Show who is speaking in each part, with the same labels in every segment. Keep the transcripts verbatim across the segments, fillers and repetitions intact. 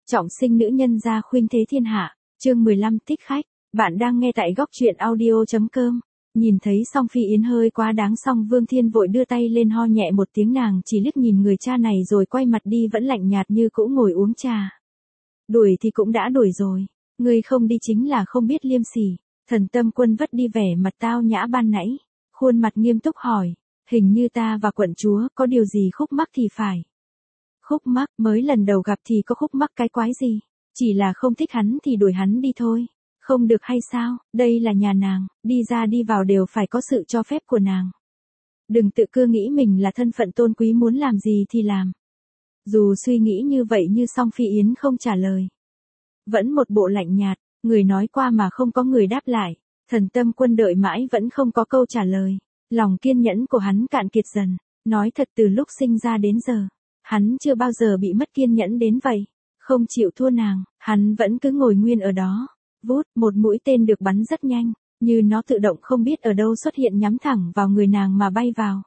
Speaker 1: Trọng sinh nữ nhân gia khuynh thế thiên hạ, chương mười lăm thích khách, bạn đang nghe tại góc truyện audio.com. Nhìn thấy Song Phi Yến hơi quá đáng, Song Vương Thiên vội đưa tay lên ho nhẹ một tiếng, nàng chỉ liếc nhìn người cha này rồi quay mặt đi, vẫn lạnh nhạt như cũ ngồi uống trà. Đuổi thì cũng đã đuổi rồi, ngươi không đi chính là không biết liêm sỉ. Thần Tâm Quân vất đi vẻ mặt tao nhã ban nãy, khuôn mặt nghiêm túc hỏi, hình như ta và quận chúa có điều gì khúc mắc thì phải. Khúc mắc, mới lần đầu gặp thì có khúc mắc cái quái gì, chỉ là không thích hắn thì đuổi hắn đi thôi, không được hay sao, đây là nhà nàng, đi ra đi vào đều phải có sự cho phép của nàng. Đừng tự cưa nghĩ mình là thân phận tôn quý, muốn làm gì thì làm. Dù suy nghĩ như vậy như Song Phi Yến không trả lời. Vẫn một bộ lạnh nhạt, người nói qua mà không có người đáp lại. Thần Tâm Quân đợi mãi vẫn không có câu trả lời. Lòng kiên nhẫn của hắn cạn kiệt dần. Nói thật, từ lúc sinh ra đến giờ, hắn chưa bao giờ bị mất kiên nhẫn đến vậy. Không chịu thua nàng, hắn vẫn cứ ngồi nguyên ở đó. Vút, một mũi tên được bắn rất nhanh, như nó tự động không biết ở đâu xuất hiện, nhắm thẳng vào người nàng mà bay vào.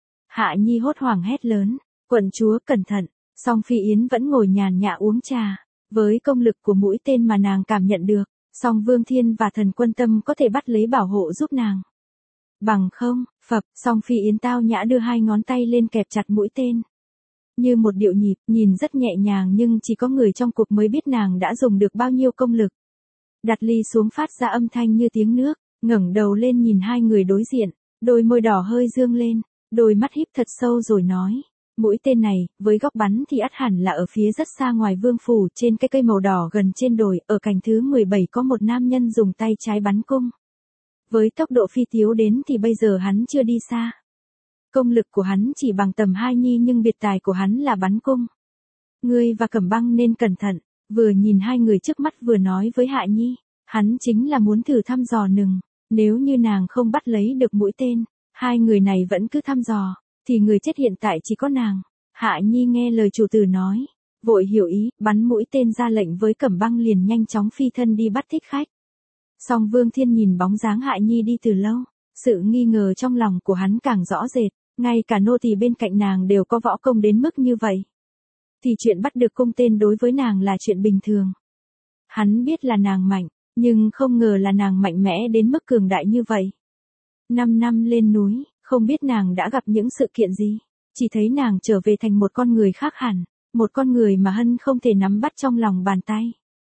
Speaker 1: Hạ Nhi hốt hoảng hét lớn, quận chúa cẩn thận. Song Phi Yến vẫn ngồi nhàn nhã uống trà. Với công lực của mũi tên mà nàng cảm nhận được, Song Vương Thiên và Thần Quân Tâm có thể bắt lấy bảo hộ giúp nàng. Bằng không, phập, Song Phi Yến tao nhã đưa hai ngón tay lên kẹp chặt mũi tên. Như một điệu nhịp, nhìn rất nhẹ nhàng nhưng chỉ có người trong cuộc mới biết nàng đã dùng được bao nhiêu công lực. Đặt ly xuống phát ra âm thanh như tiếng nước, ngẩng đầu lên nhìn hai người đối diện, đôi môi đỏ hơi dương lên, đôi mắt híp thật sâu rồi nói. Mũi tên này, với góc bắn thì ắt hẳn là ở phía rất xa ngoài vương phủ, trên cái cây màu đỏ gần trên đồi, ở cành thứ mười bảy có một nam nhân dùng tay trái bắn cung. Với tốc độ phi tiếu đến thì bây giờ hắn chưa đi xa. Công lực của hắn chỉ bằng tầm hai nhi nhưng biệt tài của hắn là bắn cung. Ngươi và Cẩm Băng nên cẩn thận, vừa nhìn hai người trước mắt vừa nói với Hạ Nhi, hắn chính là muốn thử thăm dò nừng, nếu như nàng không bắt lấy được mũi tên, hai người này vẫn cứ thăm dò, thì người chết hiện tại chỉ có nàng. Hạ Nhi nghe lời chủ tử nói, vội hiểu ý, bắn mũi tên ra lệnh với Cẩm Băng liền nhanh chóng phi thân đi bắt thích khách. Song Vương Thiên nhìn bóng dáng Hạ Nhi đi từ lâu, sự nghi ngờ trong lòng của hắn càng rõ rệt, ngay cả nô tỳ bên cạnh nàng đều có võ công đến mức như vậy. Thì chuyện bắt được cung tên đối với nàng là chuyện bình thường. Hắn biết là nàng mạnh, nhưng không ngờ là nàng mạnh mẽ đến mức cường đại như vậy. Năm năm lên núi, không biết nàng đã gặp những sự kiện gì, chỉ thấy nàng trở về thành một con người khác hẳn, một con người mà Hân không thể nắm bắt trong lòng bàn tay.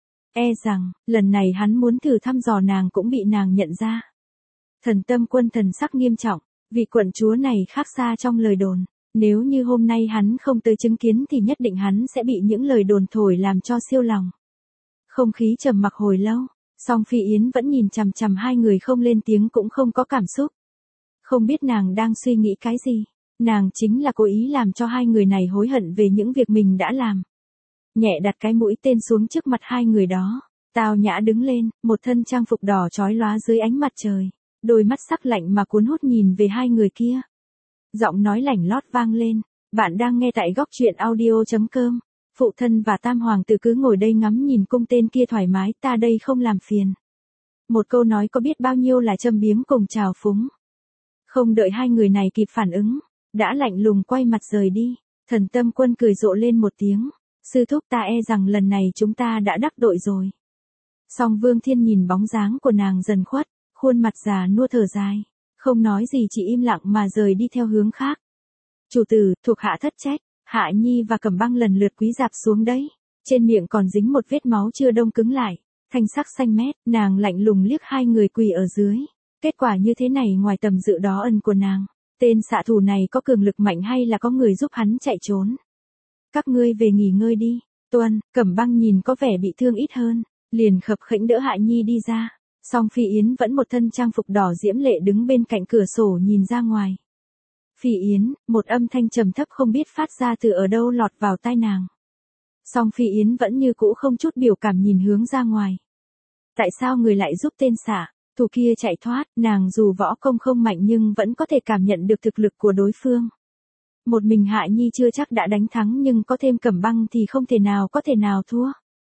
Speaker 1: E rằng, lần này hắn muốn thử thăm dò nàng cũng bị nàng nhận ra. Thần Tâm Quân thần sắc nghiêm trọng, vị quận chúa này khác xa trong lời đồn, nếu như hôm nay hắn không tới chứng kiến thì nhất định hắn sẽ bị những lời đồn thổi làm cho siêu lòng. Không khí trầm mặc hồi lâu, Song Phi Yến vẫn nhìn chằm chằm hai người không lên tiếng cũng không có cảm xúc. Không biết nàng đang suy nghĩ cái gì, nàng chính là cố ý làm cho hai người này hối hận về những việc mình đã làm. Nhẹ đặt cái mũi tên xuống trước mặt hai người đó, tao nhã đứng lên, một thân trang phục đỏ chói lóa dưới ánh mặt trời, đôi mắt sắc lạnh mà cuốn hút nhìn về hai người kia. Giọng nói lảnh lót vang lên, bạn đang nghe tại góc truyện audio.com. Phụ thân và tam hoàng tử cứ ngồi đây ngắm nhìn cung tên kia thoải mái, ta đây không làm phiền. Một câu nói có biết bao nhiêu là châm biếm cùng trào phúng. Không đợi hai người này kịp phản ứng, đã lạnh lùng quay mặt rời đi. Thần Tâm Quân cười rộ lên một tiếng, sư thúc, ta e rằng lần này chúng ta đã đắc tội rồi. Song Vương Thiên nhìn bóng dáng của nàng dần khuất, khuôn mặt già nua thở dài, không nói gì chỉ im lặng mà rời đi theo hướng khác. Chủ tử, thuộc hạ thất trách. Hạ Nhi và Cẩm Băng lần lượt cúi rạp xuống đấy, trên miệng còn dính một vết máu chưa đông cứng lại, thanh sắc xanh mét, nàng lạnh lùng liếc hai người quỳ ở dưới. Kết quả như thế này ngoài tầm dự đó ân của nàng, tên xạ thủ này có cường lực mạnh hay là có người giúp hắn chạy trốn? Các ngươi về nghỉ ngơi đi. Tuân. Cẩm Băng nhìn có vẻ bị thương ít hơn, liền khập khễnh đỡ Hạ Nhi đi ra. Song Phi Yến vẫn một thân trang phục đỏ diễm lệ đứng bên cạnh cửa sổ nhìn ra ngoài. Phi Yến, một âm thanh trầm thấp không biết phát ra từ ở đâu lọt vào tai nàng. Song Phi Yến vẫn như cũ không chút biểu cảm nhìn hướng ra ngoài. Tại sao người lại giúp tên xạ thủ kia chạy thoát? Nàng dù võ công không mạnh nhưng vẫn có thể cảm nhận được thực lực của đối phương. Một mình Hạ Nhi chưa chắc đã đánh thắng nhưng có thêm Cẩm Băng thì không thể nào có thể nào thua.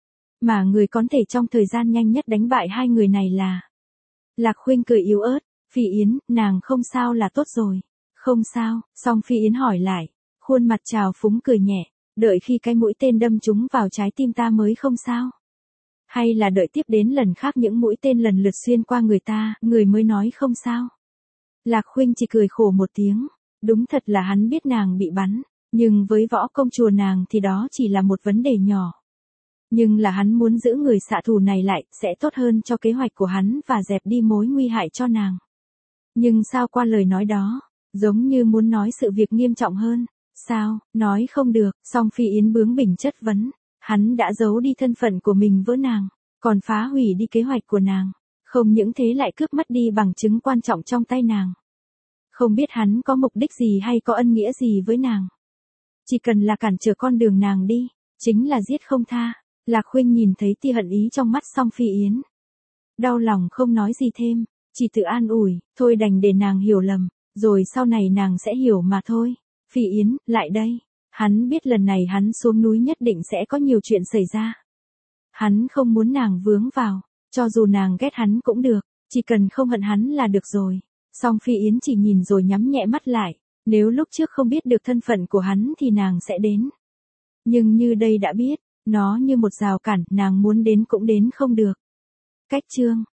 Speaker 1: Mà người có thể trong thời gian nhanh nhất đánh bại hai người này là Lạc Khuynh. Cười yếu ớt, Phi Yến, nàng không sao là tốt rồi. Không sao. Song Phi Yến hỏi lại, khuôn mặt trào phúng cười nhẹ, Đợi khi cái mũi tên đâm trúng vào trái tim ta mới không sao? Hay là đợi tiếp đến lần khác những mũi tên lần lượt xuyên qua người ta, người mới nói không sao? Lạc Khuynh chỉ cười khổ một tiếng. Đúng thật là hắn biết nàng bị bắn, nhưng với võ công chùa nàng thì đó chỉ là một vấn đề nhỏ. Nhưng là hắn muốn giữ người xạ thủ này lại, sẽ tốt hơn cho kế hoạch của hắn và dẹp đi mối nguy hại cho nàng. Nhưng sao qua lời nói đó, giống như muốn nói sự việc nghiêm trọng hơn. Sao, nói không được, song Phi Yến bướng bỉnh chất vấn. Hắn đã giấu đi thân phận của mình với nàng, còn phá hủy đi kế hoạch của nàng. Không những thế lại cướp mất đi bằng chứng quan trọng trong tay nàng. Không biết hắn có mục đích gì hay có ân nghĩa gì với nàng. Chỉ cần là cản trở con đường nàng đi, chính là giết không tha. Lạc Khuynh nhìn thấy tia hận ý trong mắt song Phi Yến. Đau lòng không nói gì thêm, chỉ tự an ủi, thôi đành để nàng hiểu lầm, rồi sau này nàng sẽ hiểu mà thôi. Phi Yến, lại đây. Hắn biết lần này hắn xuống núi nhất định sẽ có nhiều chuyện xảy ra. Hắn không muốn nàng vướng vào, cho dù nàng ghét hắn cũng được, chỉ cần không hận hắn là được rồi. Song Phi Yến chỉ nhìn rồi nhắm nhẹ mắt lại, nếu lúc trước không biết được thân phận của hắn thì nàng sẽ đến. Nhưng như đây đã biết, nó như một rào cản, nàng muốn đến cũng đến không được. Cách chương